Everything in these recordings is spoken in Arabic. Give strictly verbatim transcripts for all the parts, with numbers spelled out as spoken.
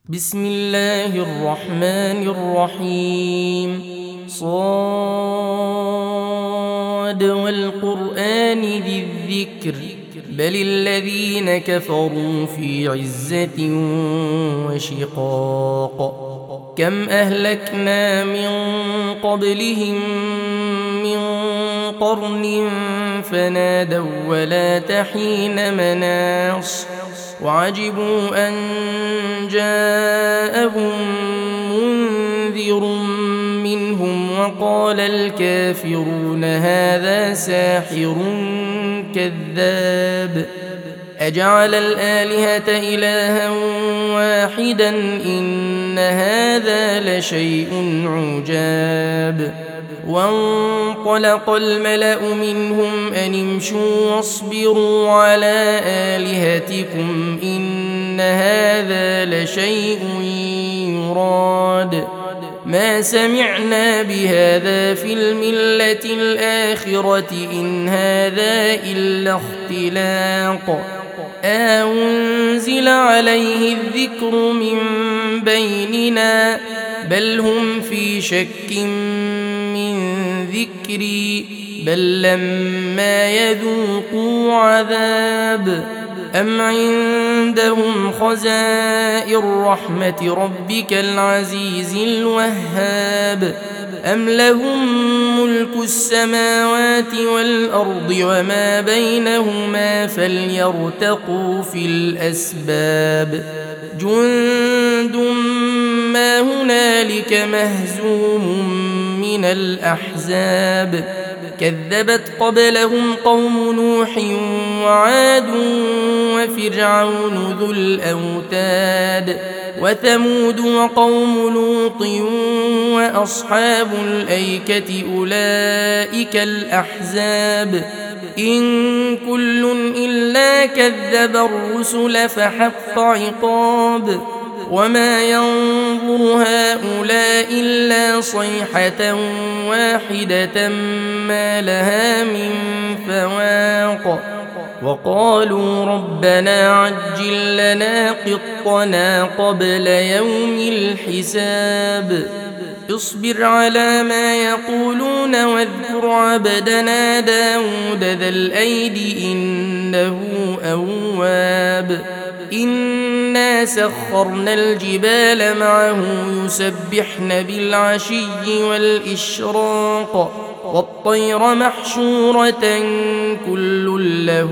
بسم الله الرحمن الرحيم. صاد والقرآن ذي الذكر بل الذين كفروا في عزة وشقاق. كم أهلكنا من قبلهم من قرن فنادوا ولا تحين مناص وعجبوا أن جاءهم منذر منهم وقال الكافرون هذا ساحر كذاب أجعل الآلهة إلها واحدا إن هذا لشيء عجاب. وانطلق الملأ منهم أن امشوا واصبروا على آلهتكم إن هذا لشيء يراد ما سمعنا بهذا في الملة الآخرة إن هذا إلا اختلاق أنزل عليه الذكر من بيننا بل هم في شك من ذكري بل لما يذوقوا عذاب أم عندهم خزائن رحمة ربك العزيز الوهاب أم لهم ملك السماوات والأرض وما بينهما فليرتقوا في الأسباب جند ما هنالك مهزوم من الأحزاب كذبت قبلهم قوم نوح وعاد وفرعون ذو الأوتاد وثمود وقوم لوط وأصحاب الأيكة أولئك الأحزاب إن كل إلا كذب الرسل فحق عقاب وما ينظر هؤلاء إلا صيحة واحدة ما لها من فواق وقالوا ربنا عجل لنا قطنا قبل يوم الحساب اصبر على ما يقولون واذكر عبدنا داود ذا الأيد إنه أواب إنا سخرنا الجبال معه يسبحن بالعشي والإشراق والطير محشورة كل له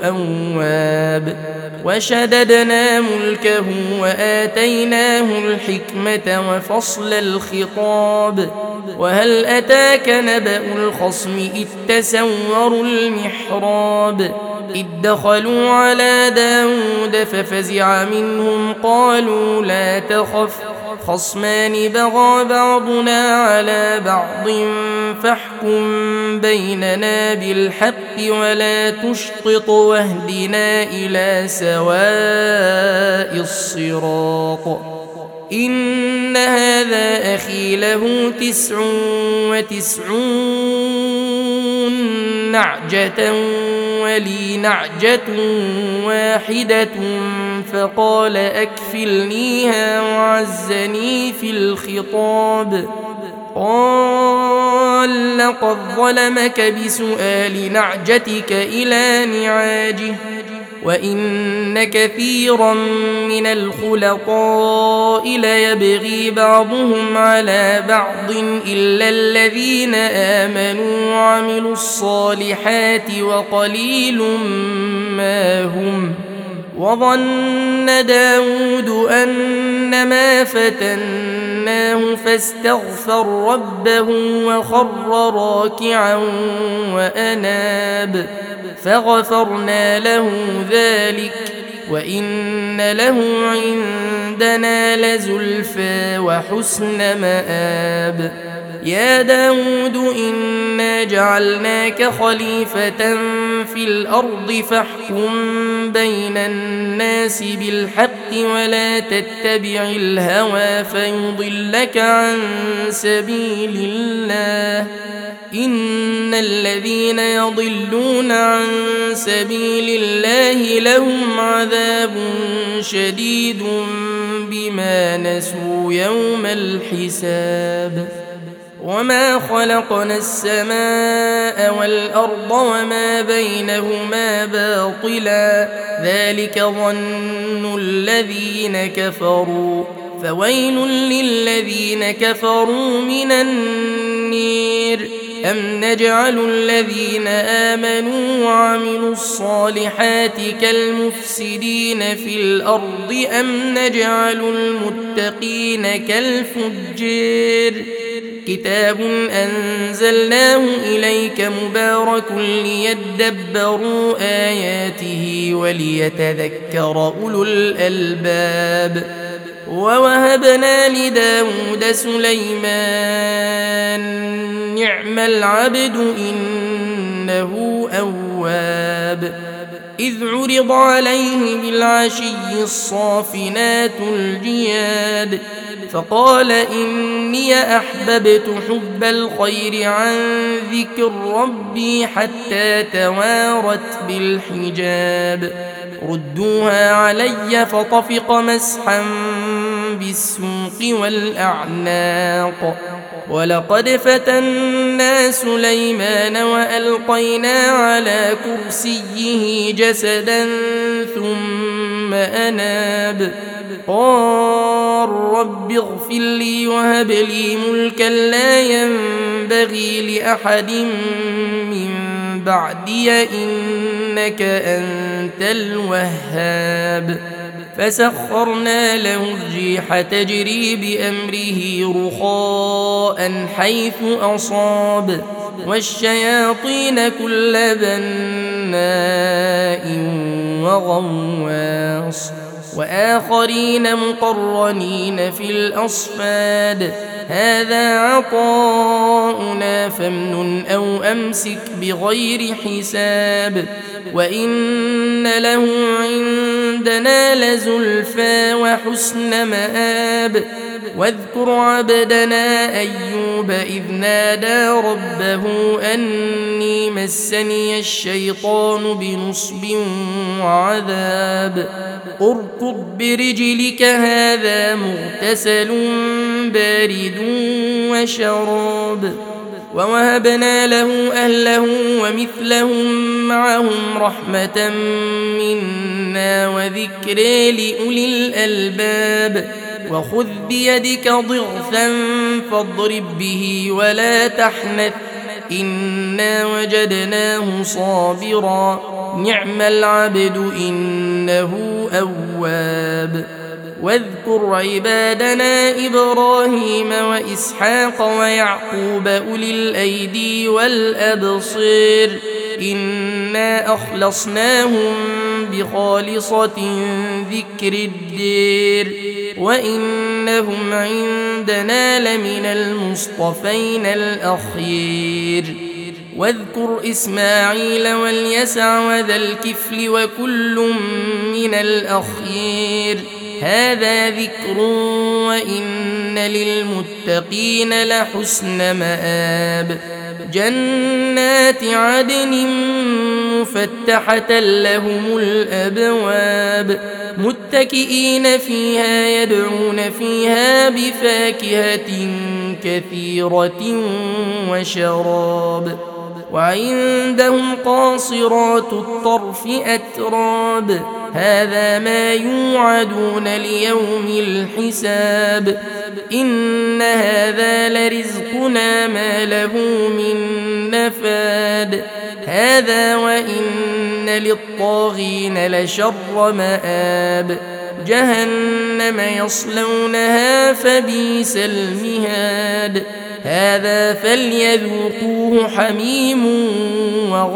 أواب وشددنا ملكه وآتيناه الحكمة وفصل الخطاب وهل أتاك نبأ الخصم إذ تسوروا المحراب إذ دخلوا على داود ففزع منهم قالوا لا تخف خصمان بغى بعضنا على بعض فاحكم بيننا بالحق ولا تشطط واهدنا إلى سواء الصراط إن هذا أخي له تسع وتسعون نعجة ولي نعجة واحدة فقال أكفلنيها وعزني في الخطاب قال لقد ظلمك بسؤال نعجتك إلى نعاجه وإن كثيرا من الخلطاء ليبغي بعضهم على بعض إلا الذين آمنوا وعملوا الصالحات وقليل ما هم وظن داود أنما فتناه فاستغفر ربه وخر راكعا وأناب فغفرنا له ذلك وإن له عندنا لزلفى وحسن مآب يا داود إنا جعلناك خليفة في الأرض فاحكم بين الناس بالحق ولا تتبع الهوى فيضلك عن سبيل الله إن الذين يضلون عن سبيل الله لهم عذاب شديد بما نسوا يوم الحساب وما خلقنا السماء والأرض وما بينهما باطلا ذلك ظن الذين كفروا فويل للذين كفروا من النير أم نجعل الذين آمنوا وعملوا الصالحات كالمفسدين في الأرض أم نجعل المتقين كالفجار كتاب أنزلناه إليك مبارك ليدبروا آياته وليتذكر أولو الألباب ووهبنا لداود سليمان نعم العبد إنه أواب إذ عرض عليه بالعشي الصافنات الجياد فقال إني أحببت حب الخير عن ذكر ربي حتى توارت بالحجاب ردوها علي فطفق مسحا بالسوق والأعناق ولقد فتنا سليمان وألقينا على كرسيه جسدا ثم أناب قال رب اغفر لي وهب لي ملكا لا ينبغي لأحد من بعدي إنك أنت الوهاب فسخرنا له الريح تجري بأمره رخاء حيث أصاب والشياطين كل بناء وغواص وآخرين مقرنين في الأصفاد هذا عطاؤنا فامنن أو أمسك بغير حساب وإن له عندنا لزلفى وحسن مآب واذكر عبدنا أيوب إذ نادى ربه أني مسني الشيطان بنصب وعذاب اركض برجلك هذا مغتسل بارد وشراب ووهبنا له أهله ومثلهم معهم رحمة منا وذكر لأولي الألباب وخذ بيدك ضغثا فاضرب به ولا تحنث إنا وجدناه صابرا نعم العبد إنه أواب واذكر عبادنا إبراهيم وإسحاق ويعقوب أولي الأيدي والأبصير إنا أخلصناهم بخالصة ذكر الدير وإنهم عندنا لمن المصطفين الأخير واذكر إسماعيل واليسع وذا الكفل وكل من الأخير هذا ذكر وإن للمتقين لحسن مآب جنات عدن مفتحة لهم الأبواب متكئين فيها يدعون فيها بفاكهة كثيرة وشراب وعندهم قاصرات الطرف أتراب هذا ما يوعدون ليوم الحساب إن هذا لرزقنا ما له من نفاد هذا وإن للطاغين لشر مآب جهنم يصلونها فبئس المهاد هذا فليذوقوه حميم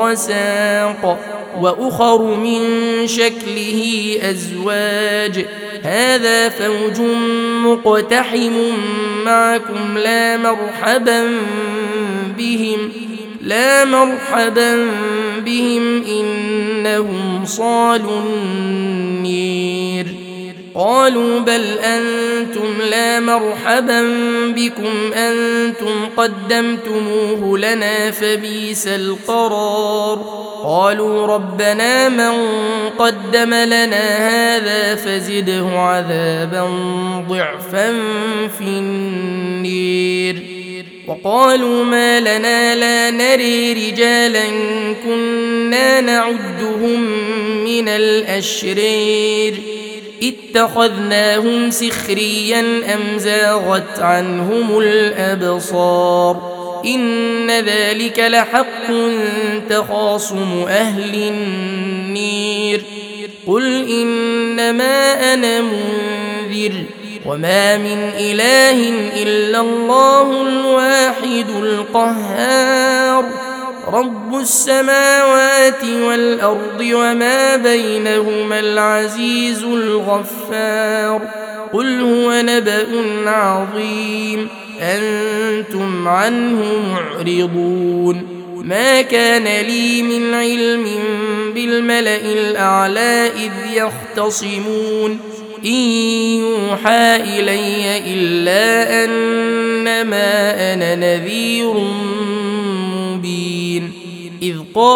وغساق وأخر من شكله أزواج هذا فوج مقتحم معكم لا مرحبا بهم لا مرحبا بهم إنهم صالوا النير قالوا بل أنتم لا مرحبا بكم أنتم قدمتموه لنا فبئس القرار قالوا ربنا من قدم لنا هذا فزده عذابا ضعفا في النير وقالوا ما لنا لا نري رجالا كنا نعدهم من الأشرير اتخذناهم سخريا أم زاغت عنهم الأبصار إن ذلك لحق تخاصم أهل النير قل إنما أنا منذر وما من إله إلا الله الواحد القهار رب السماوات والأرض وما بينهما العزيز الغفار قل هو نبأ عظيم أنتم عنه معرضون ما كان لي من علم بالملأ الأعلى إذ يختصمون إن يوحى إلي إلا أنما أنا نذير مبين إذ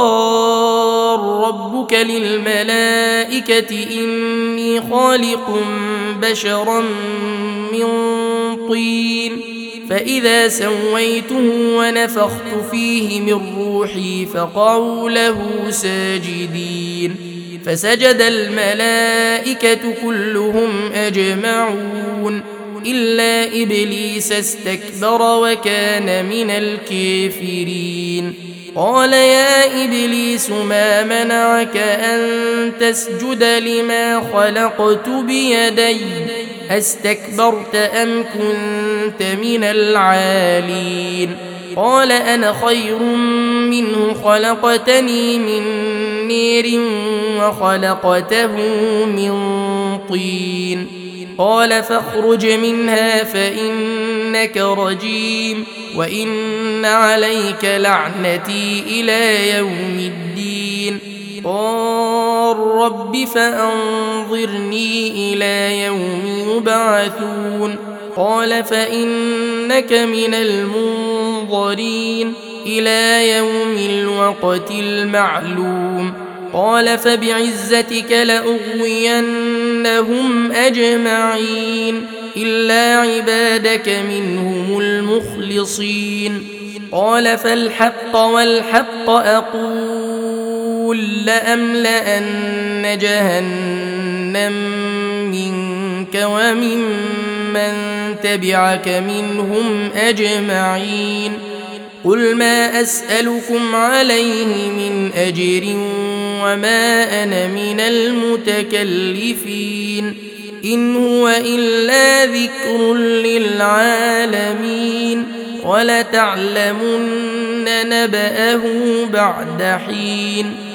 قال ربك للملائكة إني خالق بشرا من طين فإذا سويته ونفخت فيه من روحي فقعوا له ساجدين فسجد الملائكة كلهم أجمعون إلا إبليس استكبر وكان من الكافرين قال يا إبليس ما منعك أن تسجد لما خلقت بيدي أستكبرت أم كنت من العالين قال أنا خير منه خلقتني من نير وخلقته من طين قال فاخرج منها فإنك رجيم وإن عليك لعنتي إلى يوم الدين قال رب فأنظرني إلى يوم يبعثون قال فإنك من المنظرين إلى يوم الوقت المعلوم قال فبعزتك لأغوينهم أجمعين إلا عبادك منهم المخلصين قال فالحق والحق أقول لأملأن جهنم منك وممن تبعك منهم أجمعين قل ما أسألكم عليه من أجر وما أنا من المتكلفين إن هو إلا ذكر للعالمين ولتعلمن نبأه بعد حين